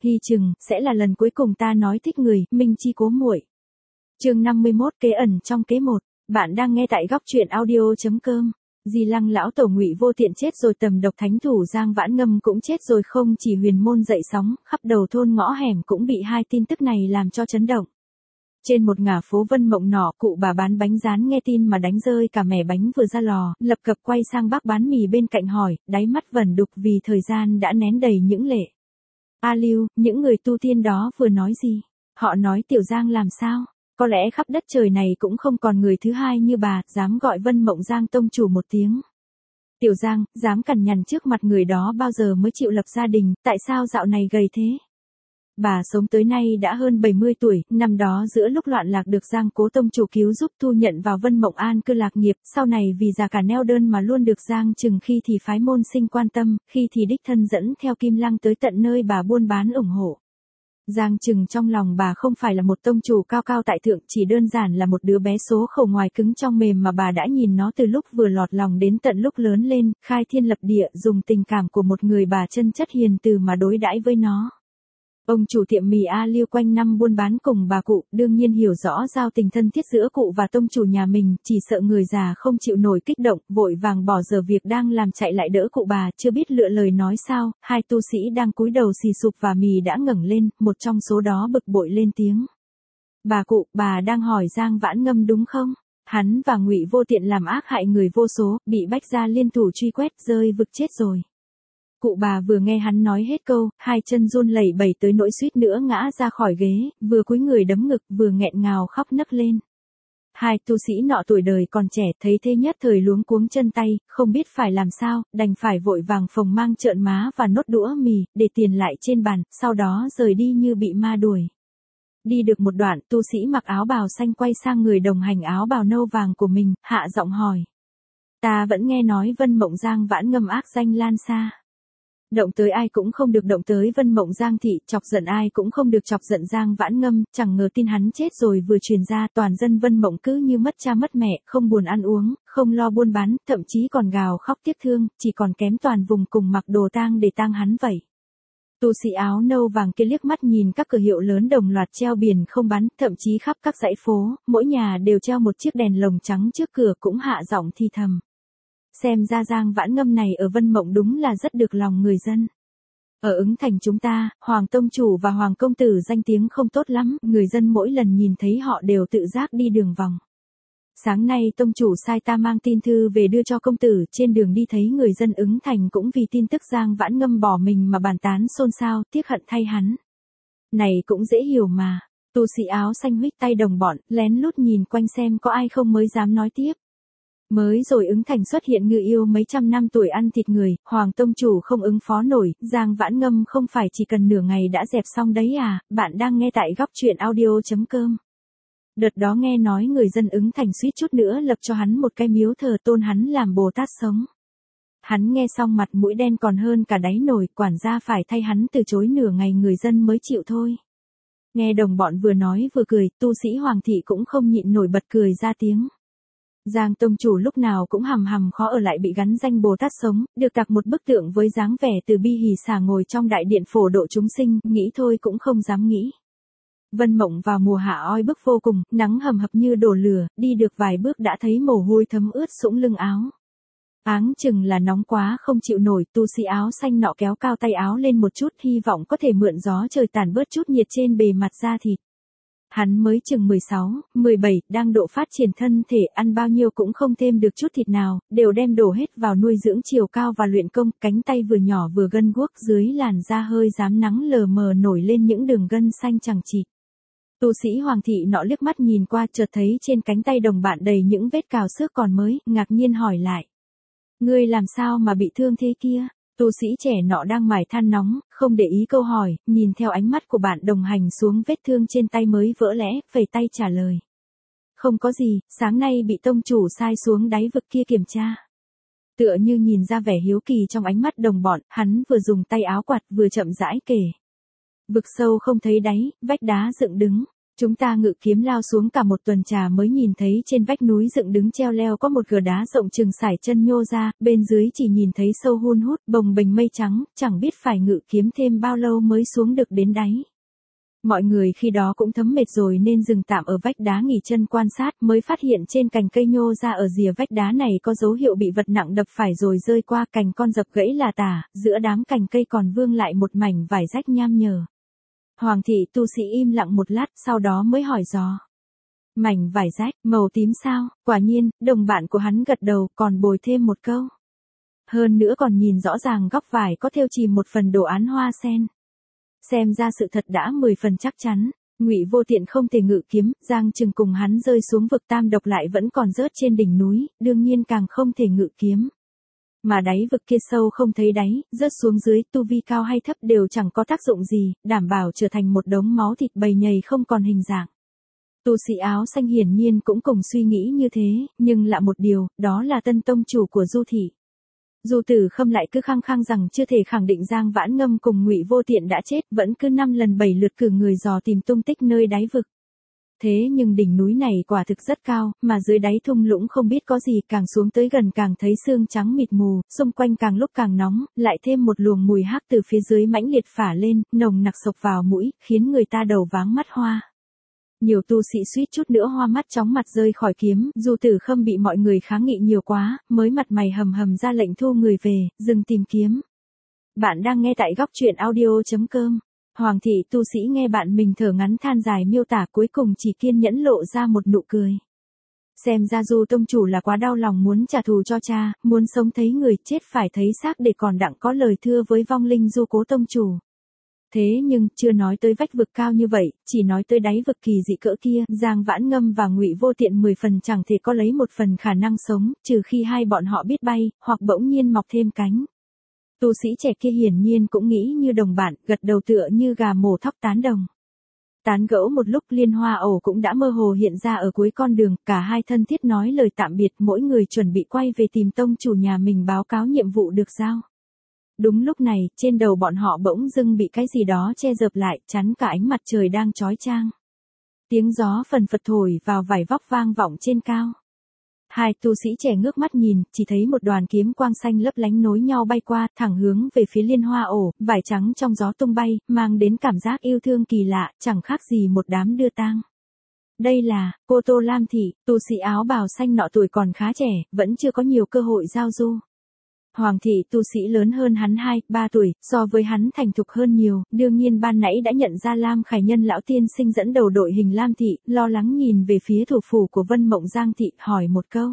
Ghi chừng, sẽ là lần cuối cùng ta nói thích người, Minh Chi cố muội. Chương 51 kế ẩn trong kế một. Bạn đang nghe tại góc truyện audio.com. Di Lăng lão tổ Ngụy Vô Tiện chết rồi, tầm độc thánh thủ Giang Vãn Ngâm cũng chết rồi, không chỉ huyền môn dậy sóng, khắp đầu thôn ngõ hẻm cũng bị hai tin tức này làm cho chấn động. Trên một ngả phố Vân Mộng nọ, cụ bà bán bánh rán nghe tin mà đánh rơi cả mẻ bánh vừa ra lò, lập cập quay sang bác bán mì bên cạnh hỏi, đáy mắt vẩn đục vì thời gian đã nén đầy những lệ. A Lưu, những người tu tiên đó vừa nói gì? Họ nói Tiểu Giang làm sao? Có lẽ khắp đất trời này cũng không còn người thứ hai như bà, dám gọi Vân Mộng Giang tông chủ một tiếng. Tiểu Giang, dám cằn nhằn trước mặt người đó bao giờ mới chịu lập gia đình, tại sao dạo này gầy thế? Bà sống tới nay đã hơn 70 tuổi, năm đó giữa lúc loạn lạc được Giang cố tông chủ cứu giúp thu nhận vào Vân Mộng An cư lạc nghiệp, sau này vì già cả neo đơn mà luôn được Giang Trừng khi thì phái môn sinh quan tâm, khi thì đích thân dẫn theo Kim Lăng tới tận nơi bà buôn bán ủng hộ. Giang Trừng trong lòng bà không phải là một tông chủ cao cao tại thượng, chỉ đơn giản là một đứa bé số khổ ngoài cứng trong mềm mà bà đã nhìn nó từ lúc vừa lọt lòng đến tận lúc lớn lên, khai thiên lập địa, dùng tình cảm của một người bà chân chất hiền từ mà đối đãi với nó. Ông chủ tiệm mì A Lưu quanh năm buôn bán cùng bà cụ, đương nhiên hiểu rõ giao tình thân thiết giữa cụ và tông chủ nhà mình, chỉ sợ người già không chịu nổi kích động, vội vàng bỏ giờ việc đang làm chạy lại đỡ cụ bà, chưa biết lựa lời nói sao, hai tu sĩ đang cúi đầu xì sụp và mì đã ngẩng lên, một trong số đó bực bội lên tiếng. Bà cụ, bà đang hỏi Giang Vãn Ngâm đúng không? Hắn và Ngụy Vô Tiện làm ác hại người vô số, bị Bách gia liên thủ truy quét, rơi vực chết rồi. Cụ bà vừa nghe hắn nói hết câu, hai chân run lẩy bẩy tới nỗi suýt nữa ngã ra khỏi ghế, vừa cúi người đấm ngực, vừa nghẹn ngào khóc nấc lên. Hai tu sĩ nọ tuổi đời còn trẻ, thấy thế nhất thời luống cuống chân tay, không biết phải làm sao, đành phải vội vàng phồng mang trợn má và nốt đũa mì, để tiền lại trên bàn, sau đó rời đi như bị ma đuổi. Đi được một đoạn, tu sĩ mặc áo bào xanh quay sang người đồng hành áo bào nâu vàng của mình, hạ giọng hỏi. Ta vẫn nghe nói Vân Mộng Giang Vãn Ngâm ác danh lan xa. Động tới ai cũng không được động tới Vân Mộng Giang thị, chọc giận ai cũng không được chọc giận Giang Vãn Ngâm, chẳng ngờ tin hắn chết rồi vừa truyền ra, toàn dân Vân Mộng cứ như mất cha mất mẹ, không buồn ăn uống, không lo buôn bán, thậm chí còn gào khóc tiếc thương, chỉ còn kém toàn vùng cùng mặc đồ tang để tang hắn vậy. Tu sĩ áo nâu vàng kia liếc mắt nhìn các cửa hiệu lớn đồng loạt treo biển không bán, thậm chí khắp các dãy phố, mỗi nhà đều treo một chiếc đèn lồng trắng trước cửa, cũng hạ giọng thi thầm. Xem ra Giang Vãn Ngâm này ở Vân Mộng đúng là rất được lòng người dân. Ở Ứng Thành chúng ta, Hoàng Tông Chủ và Hoàng Công Tử danh tiếng không tốt lắm, người dân mỗi lần nhìn thấy họ đều tự giác đi đường vòng. Sáng nay Tông Chủ sai ta mang tin thư về đưa cho Công Tử, trên đường đi thấy người dân Ứng Thành cũng vì tin tức Giang Vãn Ngâm bỏ mình mà bàn tán xôn xao, tiếc hận thay hắn. Này cũng dễ hiểu mà, tu sĩ áo xanh huých tay đồng bọn, lén lút nhìn quanh xem có ai không mới dám nói tiếp. Mới rồi Ứng Thành xuất hiện ngư yêu mấy trăm năm tuổi ăn thịt người, Hoàng Tông Chủ không ứng phó nổi, Giang Vãn Ngâm không phải chỉ cần nửa ngày đã dẹp xong đấy à, bạn đang nghe tại góc truyện audio.com. Đợt đó nghe nói người dân Ứng Thành suýt chút nữa lập cho hắn một cái miếu thờ tôn hắn làm Bồ Tát sống. Hắn nghe xong mặt mũi đen còn hơn cả đáy nồi, quản gia phải thay hắn từ chối nửa ngày người dân mới chịu thôi. Nghe đồng bọn vừa nói vừa cười, tu sĩ Hoàng thị cũng không nhịn nổi bật cười ra tiếng. Giang Tông Chủ lúc nào cũng hầm hầm khó ở lại bị gắn danh Bồ Tát sống, được tạc một bức tượng với dáng vẻ từ bi hỉ xả ngồi trong đại điện phổ độ chúng sinh, nghĩ thôi cũng không dám nghĩ. Vân Mộng vào mùa hạ oi bức vô cùng, nắng hầm hập như đổ lửa, đi được vài bước đã thấy mồ hôi thấm ướt sũng lưng áo. Áng chừng là nóng quá không chịu nổi, tu sĩ áo xanh nọ kéo cao tay áo lên một chút, hy vọng có thể mượn gió trời tản bớt chút nhiệt trên bề mặt da thịt. Hắn mới chừng 16, 17, đang độ phát triển thân thể, ăn bao nhiêu cũng không thêm được chút thịt nào, đều đem đổ hết vào nuôi dưỡng chiều cao và luyện công, cánh tay vừa nhỏ vừa gân guốc, dưới làn da hơi rám nắng lờ mờ nổi lên những đường gân xanh chằng chịt. Tu sĩ Hoàng thị nọ liếc mắt nhìn qua, chợt thấy trên cánh tay đồng bạn đầy những vết cào xước còn mới, ngạc nhiên hỏi lại. Ngươi làm sao mà bị thương thế kia? Tu sĩ trẻ nọ đang mải than nóng, không để ý câu hỏi, nhìn theo ánh mắt của bạn đồng hành xuống vết thương trên tay mới vỡ lẽ, phẩy tay trả lời. Không có gì, sáng nay bị tông chủ sai xuống đáy vực kia kiểm tra. Tựa như nhìn ra vẻ hiếu kỳ trong ánh mắt đồng bọn, hắn vừa dùng tay áo quạt vừa chậm rãi kể. Vực sâu không thấy đáy, vách đá dựng đứng. Chúng ta ngự kiếm lao xuống cả một tuần trà mới nhìn thấy trên vách núi dựng đứng treo leo có một gờ đá rộng chừng sải chân nhô ra, bên dưới chỉ nhìn thấy sâu hun hút, bồng bềnh mây trắng, chẳng biết phải ngự kiếm thêm bao lâu mới xuống được đến đáy. Mọi người khi đó cũng thấm mệt rồi nên dừng tạm ở vách đá nghỉ chân quan sát, mới phát hiện trên cành cây nhô ra ở rìa vách đá này có dấu hiệu bị vật nặng đập phải rồi rơi qua, cành con dập gãy là tả, giữa đám cành cây còn vương lại một mảnh vải rách nham nhở. Hoàng thị tu sĩ im lặng một lát, sau đó mới hỏi dò. Mảnh vải rách, màu tím sao? Quả nhiên, đồng bạn của hắn gật đầu, còn bồi thêm một câu. Hơn nữa còn nhìn rõ ràng góc vải có thêu chìm một phần đồ án hoa sen. Xem ra sự thật đã 10 phần chắc chắn. Ngụy Vô Tiện không thể ngự kiếm, Giang Trừng cùng hắn rơi xuống vực tam độc lại vẫn còn rớt trên đỉnh núi, đương nhiên càng không thể ngự kiếm. Mà đáy vực kia sâu không thấy đáy, rớt xuống dưới, tu vi cao hay thấp đều chẳng có tác dụng gì, đảm bảo trở thành một đống máu thịt bầy nhầy không còn hình dạng. Tu sĩ áo xanh hiển nhiên cũng cùng suy nghĩ như thế, nhưng lạ một điều, đó là tân tông chủ của Du thị. Du Tử Khâm lại cứ khăng khăng rằng chưa thể khẳng định Giang Vãn Ngâm cùng Ngụy Vô Tiện đã chết, vẫn cứ 5 lần 7 lượt cử người dò tìm tung tích nơi đáy vực. Thế nhưng đỉnh núi này quả thực rất cao, mà dưới đáy thung lũng không biết có gì, càng xuống tới gần càng thấy sương trắng mịt mù, xung quanh càng lúc càng nóng, lại thêm một luồng mùi hắc từ phía dưới mãnh liệt phả lên, nồng nặc sộc vào mũi, khiến người ta đầu váng mắt hoa. Nhiều tu sĩ suýt chút nữa hoa mắt chóng mặt rơi khỏi kiếm, Du Tử Khâm bị mọi người kháng nghị nhiều quá, mới mặt mày hầm hầm ra lệnh thu người về, dừng tìm kiếm. Bạn đang nghe tại góc truyện audio.com. Hoàng thị tu sĩ nghe bạn mình thở ngắn than dài miêu tả, cuối cùng chỉ kiên nhẫn lộ ra một nụ cười. Xem ra Du tông chủ là quá đau lòng muốn trả thù cho cha, muốn sống thấy người, chết phải thấy xác để còn đặng có lời thưa với vong linh Du cố tông chủ. Thế nhưng, chưa nói tới vách vực cao như vậy, chỉ nói tới đáy vực kỳ dị cỡ kia, Giang Vãn Ngâm và Ngụy Vô Tiện 10 phần chẳng thể có lấy một phần khả năng sống, trừ khi hai bọn họ biết bay, hoặc bỗng nhiên mọc thêm cánh. Tu sĩ trẻ kia hiển nhiên cũng nghĩ như đồng bạn, gật đầu tựa như gà mổ thóc tán đồng. Tán gẫu một lúc, Liên Hoa ổ cũng đã mơ hồ hiện ra ở cuối con đường, cả hai thân thiết nói lời tạm biệt, mỗi người chuẩn bị quay về tìm tông chủ nhà mình báo cáo nhiệm vụ được giao. Đúng lúc này, trên đầu bọn họ bỗng dưng bị cái gì đó che dợp lại, chắn cả ánh mặt trời đang chói chang. Tiếng gió phần phật thổi vào vải vóc vang vọng trên cao. Hai tu sĩ trẻ ngước mắt nhìn, chỉ thấy một đoàn kiếm quang xanh lấp lánh nối nhau bay qua, thẳng hướng về phía Liên Hoa ổ, vải trắng trong gió tung bay, mang đến cảm giác yêu thương kỳ lạ, chẳng khác gì một đám đưa tang. Đây là cô Tô Lam Thị, tu sĩ áo bào xanh nọ tuổi còn khá trẻ, vẫn chưa có nhiều cơ hội giao du. Hoàng thị tu sĩ lớn hơn hắn 2-3 tuổi, so với hắn thành thục hơn nhiều, đương nhiên ban nãy đã nhận ra Lam Khải Nhân lão tiên sinh dẫn đầu đội hình Lam Thị, lo lắng nhìn về phía thủ phủ của Vân Mộng Giang Thị, hỏi một câu.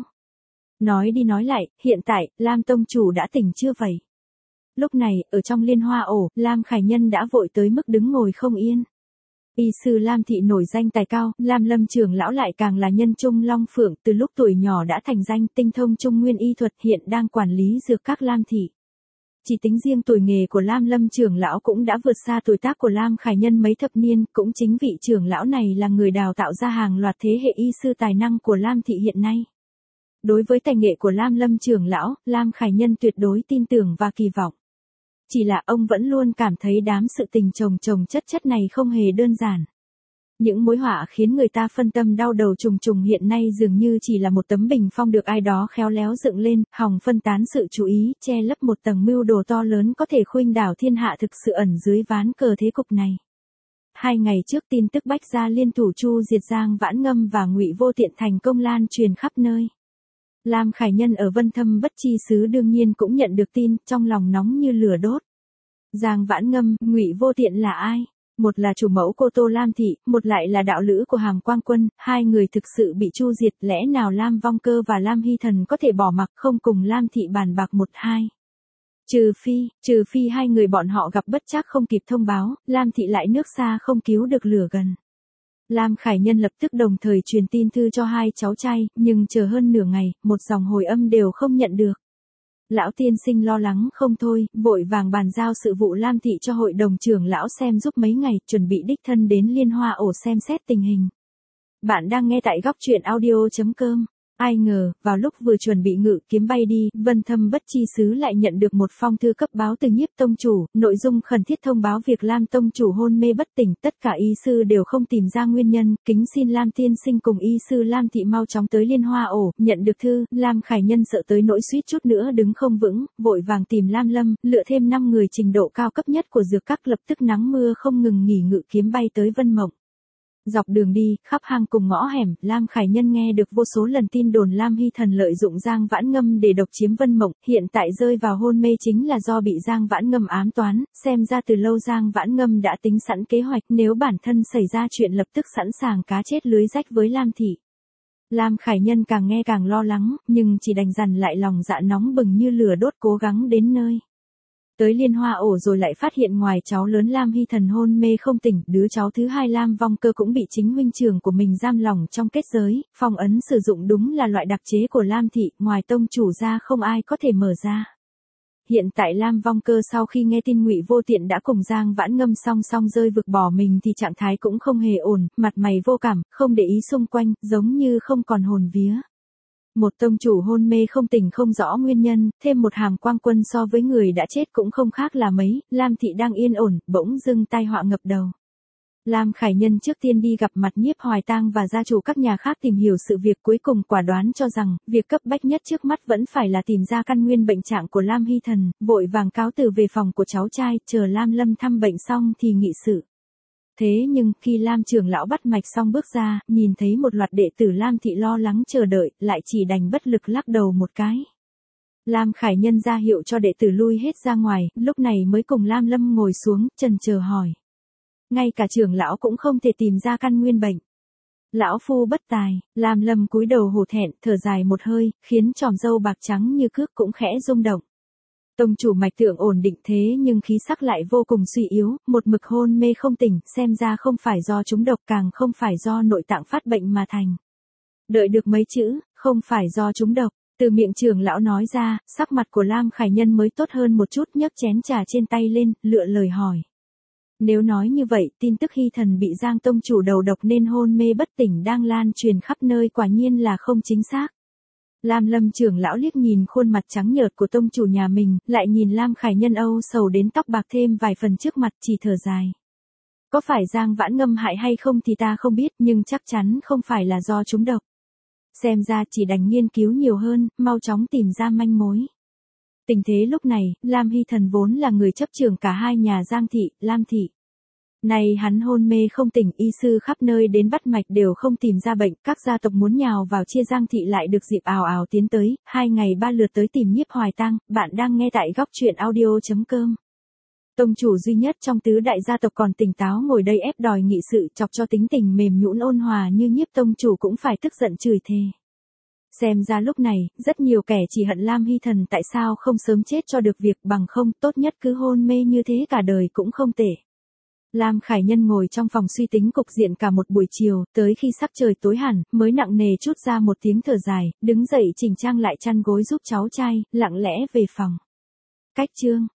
Nói đi nói lại, hiện tại, Lam tông chủ đã tỉnh chưa vậy? Lúc này, ở trong Liên Hoa ổ, Lam Khải Nhân đã vội tới mức đứng ngồi không yên. Y sư Lam Thị nổi danh tài cao, Lam Lâm trưởng lão lại càng là nhân trung long phượng, từ lúc tuổi nhỏ đã thành danh, tinh thông trung nguyên y thuật, hiện đang quản lý dược các Lam Thị. Chỉ tính riêng tuổi nghề của Lam Lâm trưởng lão cũng đã vượt xa tuổi tác của Lam Khải Nhân mấy thập niên, cũng chính vị trưởng lão này là người đào tạo ra hàng loạt thế hệ y sư tài năng của Lam Thị hiện nay. Đối với tài nghệ của Lam Lâm trưởng lão, Lam Khải Nhân tuyệt đối tin tưởng và kỳ vọng. Chỉ là ông vẫn luôn cảm thấy đám sự tình chồng chất này không hề đơn giản. Những mối họa khiến người ta phân tâm đau đầu trùng trùng hiện nay dường như chỉ là một tấm bình phong được ai đó khéo léo dựng lên, hòng phân tán sự chú ý, che lấp một tầng mưu đồ to lớn có thể khuynh đảo thiên hạ thực sự ẩn dưới ván cờ thế cục này. 2 ngày trước tin tức Bách gia liên thủ chu diệt Giang Vãn Ngâm và Ngụy Vô Tiện thành công lan truyền khắp nơi. Lam Khải Nhân ở Vân Thâm Bất Chi xứ đương nhiên cũng nhận được tin, trong lòng nóng như lửa đốt. Giang Vãn Ngâm, Ngụy Vô Tiện là ai? Một là chủ mẫu cô Tô Lam Thị, một lại là đạo lữ của Hàm Quang Quân, hai người thực sự bị chu diệt, lẽ nào Lam Vong Cơ và Lam Hy Thần có thể bỏ mặc không cùng Lam Thị bàn bạc một hai? Trừ phi hai người bọn họ gặp bất trắc không kịp thông báo, Lam Thị lại nước xa không cứu được lửa gần. Lam Khải Nhân lập tức đồng thời truyền tin thư cho hai cháu trai, nhưng chờ hơn nửa ngày, một dòng hồi âm đều không nhận được. Lão tiên sinh lo lắng không thôi, vội vàng bàn giao sự vụ Lam Thị cho hội đồng trưởng lão xem giúp mấy ngày, chuẩn bị đích thân đến Liên Hoa ổ xem xét tình hình. Bạn đang nghe tại góc truyện audio.com. Ai ngờ, vào lúc vừa chuẩn bị ngự kiếm bay đi, Vân Thâm Bất Chi Sứ lại nhận được một phong thư cấp báo từ Nhiếp tông chủ, nội dung khẩn thiết thông báo việc Lam tông chủ hôn mê bất tỉnh, tất cả y sư đều không tìm ra nguyên nhân, kính xin Lam tiên sinh cùng y sư Lam thị mau chóng tới Liên Hoa ổ. Nhận được thư, Lam Khải Nhân sợ tới nỗi suýt chút nữa đứng không vững, vội vàng tìm Lam Lâm, lựa thêm 5 người trình độ cao cấp nhất của dược các, lập tức nắng mưa không ngừng nghỉ ngự kiếm bay tới Vân Mộng. Dọc đường đi, khắp hang cùng ngõ hẻm, Lam Khải Nhân nghe được vô số lần tin đồn Lam Hy Thần lợi dụng Giang Vãn Ngâm để độc chiếm Vân Mộng, hiện tại rơi vào hôn mê chính là do bị Giang Vãn Ngâm ám toán, xem ra từ lâu Giang Vãn Ngâm đã tính sẵn kế hoạch, nếu bản thân xảy ra chuyện lập tức sẵn sàng cá chết lưới rách với Lam thị. Lam Khải Nhân càng nghe càng lo lắng, nhưng chỉ đành dằn lại lòng dạ nóng bừng như lửa đốt cố gắng đến nơi. Tới Liên Hoa ổ rồi lại phát hiện ngoài cháu lớn Lam Hy Thần hôn mê không tỉnh, đứa cháu thứ hai Lam Vong Cơ cũng bị chính huynh trưởng của mình giam lỏng trong kết giới, phong ấn sử dụng đúng là loại đặc chế của Lam thị, ngoài tông chủ ra không ai có thể mở ra. Hiện tại Lam Vong Cơ sau khi nghe tin Ngụy Vô Tiện đã cùng Giang Vãn Ngâm song song rơi vực bỏ mình thì trạng thái cũng không hề ổn, mặt mày vô cảm, không để ý xung quanh, giống như không còn hồn vía. Một tông chủ hôn mê không tỉnh không rõ nguyên nhân, thêm một Hàm Quang Quân so với người đã chết cũng không khác là mấy, Lam thị đang yên ổn, bỗng dưng tai họa ngập đầu. Lam Khải Nhân trước tiên đi gặp mặt Nhiếp Hoài Tang và gia chủ các nhà khác tìm hiểu sự việc, cuối cùng quả đoán cho rằng, việc cấp bách nhất trước mắt vẫn phải là tìm ra căn nguyên bệnh trạng của Lam Hy Thần, vội vàng cáo từ về phòng của cháu trai, chờ Lam Lâm thăm bệnh xong thì nghị sự. Thế nhưng, khi Lam trưởng lão bắt mạch xong bước ra, nhìn thấy một loạt đệ tử Lam thị lo lắng chờ đợi, lại chỉ đành bất lực lắc đầu một cái. Lam Khải Nhân ra hiệu cho đệ tử lui hết ra ngoài, lúc này mới cùng Lam Lâm ngồi xuống, chần chờ hỏi. Ngay cả trưởng lão cũng không thể tìm ra căn nguyên bệnh. Lão phu bất tài, Lam Lâm cúi đầu hổ thẹn, thở dài một hơi, khiến tròm râu bạc trắng như cước cũng khẽ rung động. Tông chủ mạch tượng ổn định thế nhưng khí sắc lại vô cùng suy yếu, một mực hôn mê không tỉnh, xem ra không phải do trúng độc, càng không phải do nội tạng phát bệnh mà thành. Đợi được mấy chữ, không phải do trúng độc, từ miệng trưởng lão nói ra, sắc mặt của Lam Khải Nhân mới tốt hơn một chút, nhấc chén trà trên tay lên, lựa lời hỏi. Nếu nói như vậy, tin tức Hy Thần bị Giang tông chủ đầu độc nên hôn mê bất tỉnh đang lan truyền khắp nơi, quả nhiên là không chính xác. Lam Lâm trưởng lão liếc nhìn khuôn mặt trắng nhợt của tông chủ nhà mình, lại nhìn Lam Khải Nhân âu sầu đến tóc bạc thêm vài phần trước mặt, chỉ thở dài. Có phải Giang Vãn Ngâm hại hay không thì ta không biết, nhưng chắc chắn không phải là do trúng độc. Xem ra chỉ đành nghiên cứu nhiều hơn, mau chóng tìm ra manh mối. Tình thế lúc này, Lam Hy Thần vốn là người chấp trưởng cả hai nhà Giang thị, Lam thị. Này hắn hôn mê không tỉnh, y sư khắp nơi đến bắt mạch đều không tìm ra bệnh, các gia tộc muốn nhào vào chia Giang thị lại được dịp ào ào tiến tới, 2 ngày 3 lượt tới tìm Nhiếp Hoài Tang. Bạn đang nghe tại góc truyện audio.com. Tông chủ duy nhất trong tứ đại gia tộc còn tỉnh táo ngồi đây ép đòi nghị sự, chọc cho tính tình mềm nhũn ôn hòa như Nhiếp tông chủ cũng phải tức giận chửi thề. Xem ra lúc này, rất nhiều kẻ chỉ hận Lam Hy Thần tại sao không sớm chết cho được việc, bằng không tốt nhất cứ hôn mê như thế cả đời cũng không tệ. Lam Khải Nhân ngồi trong phòng suy tính cục diện cả một buổi chiều, tới khi sắc trời tối hẳn, mới nặng nề trút ra một tiếng thở dài, đứng dậy chỉnh trang lại chăn gối giúp cháu trai, lặng lẽ về phòng. Cách chương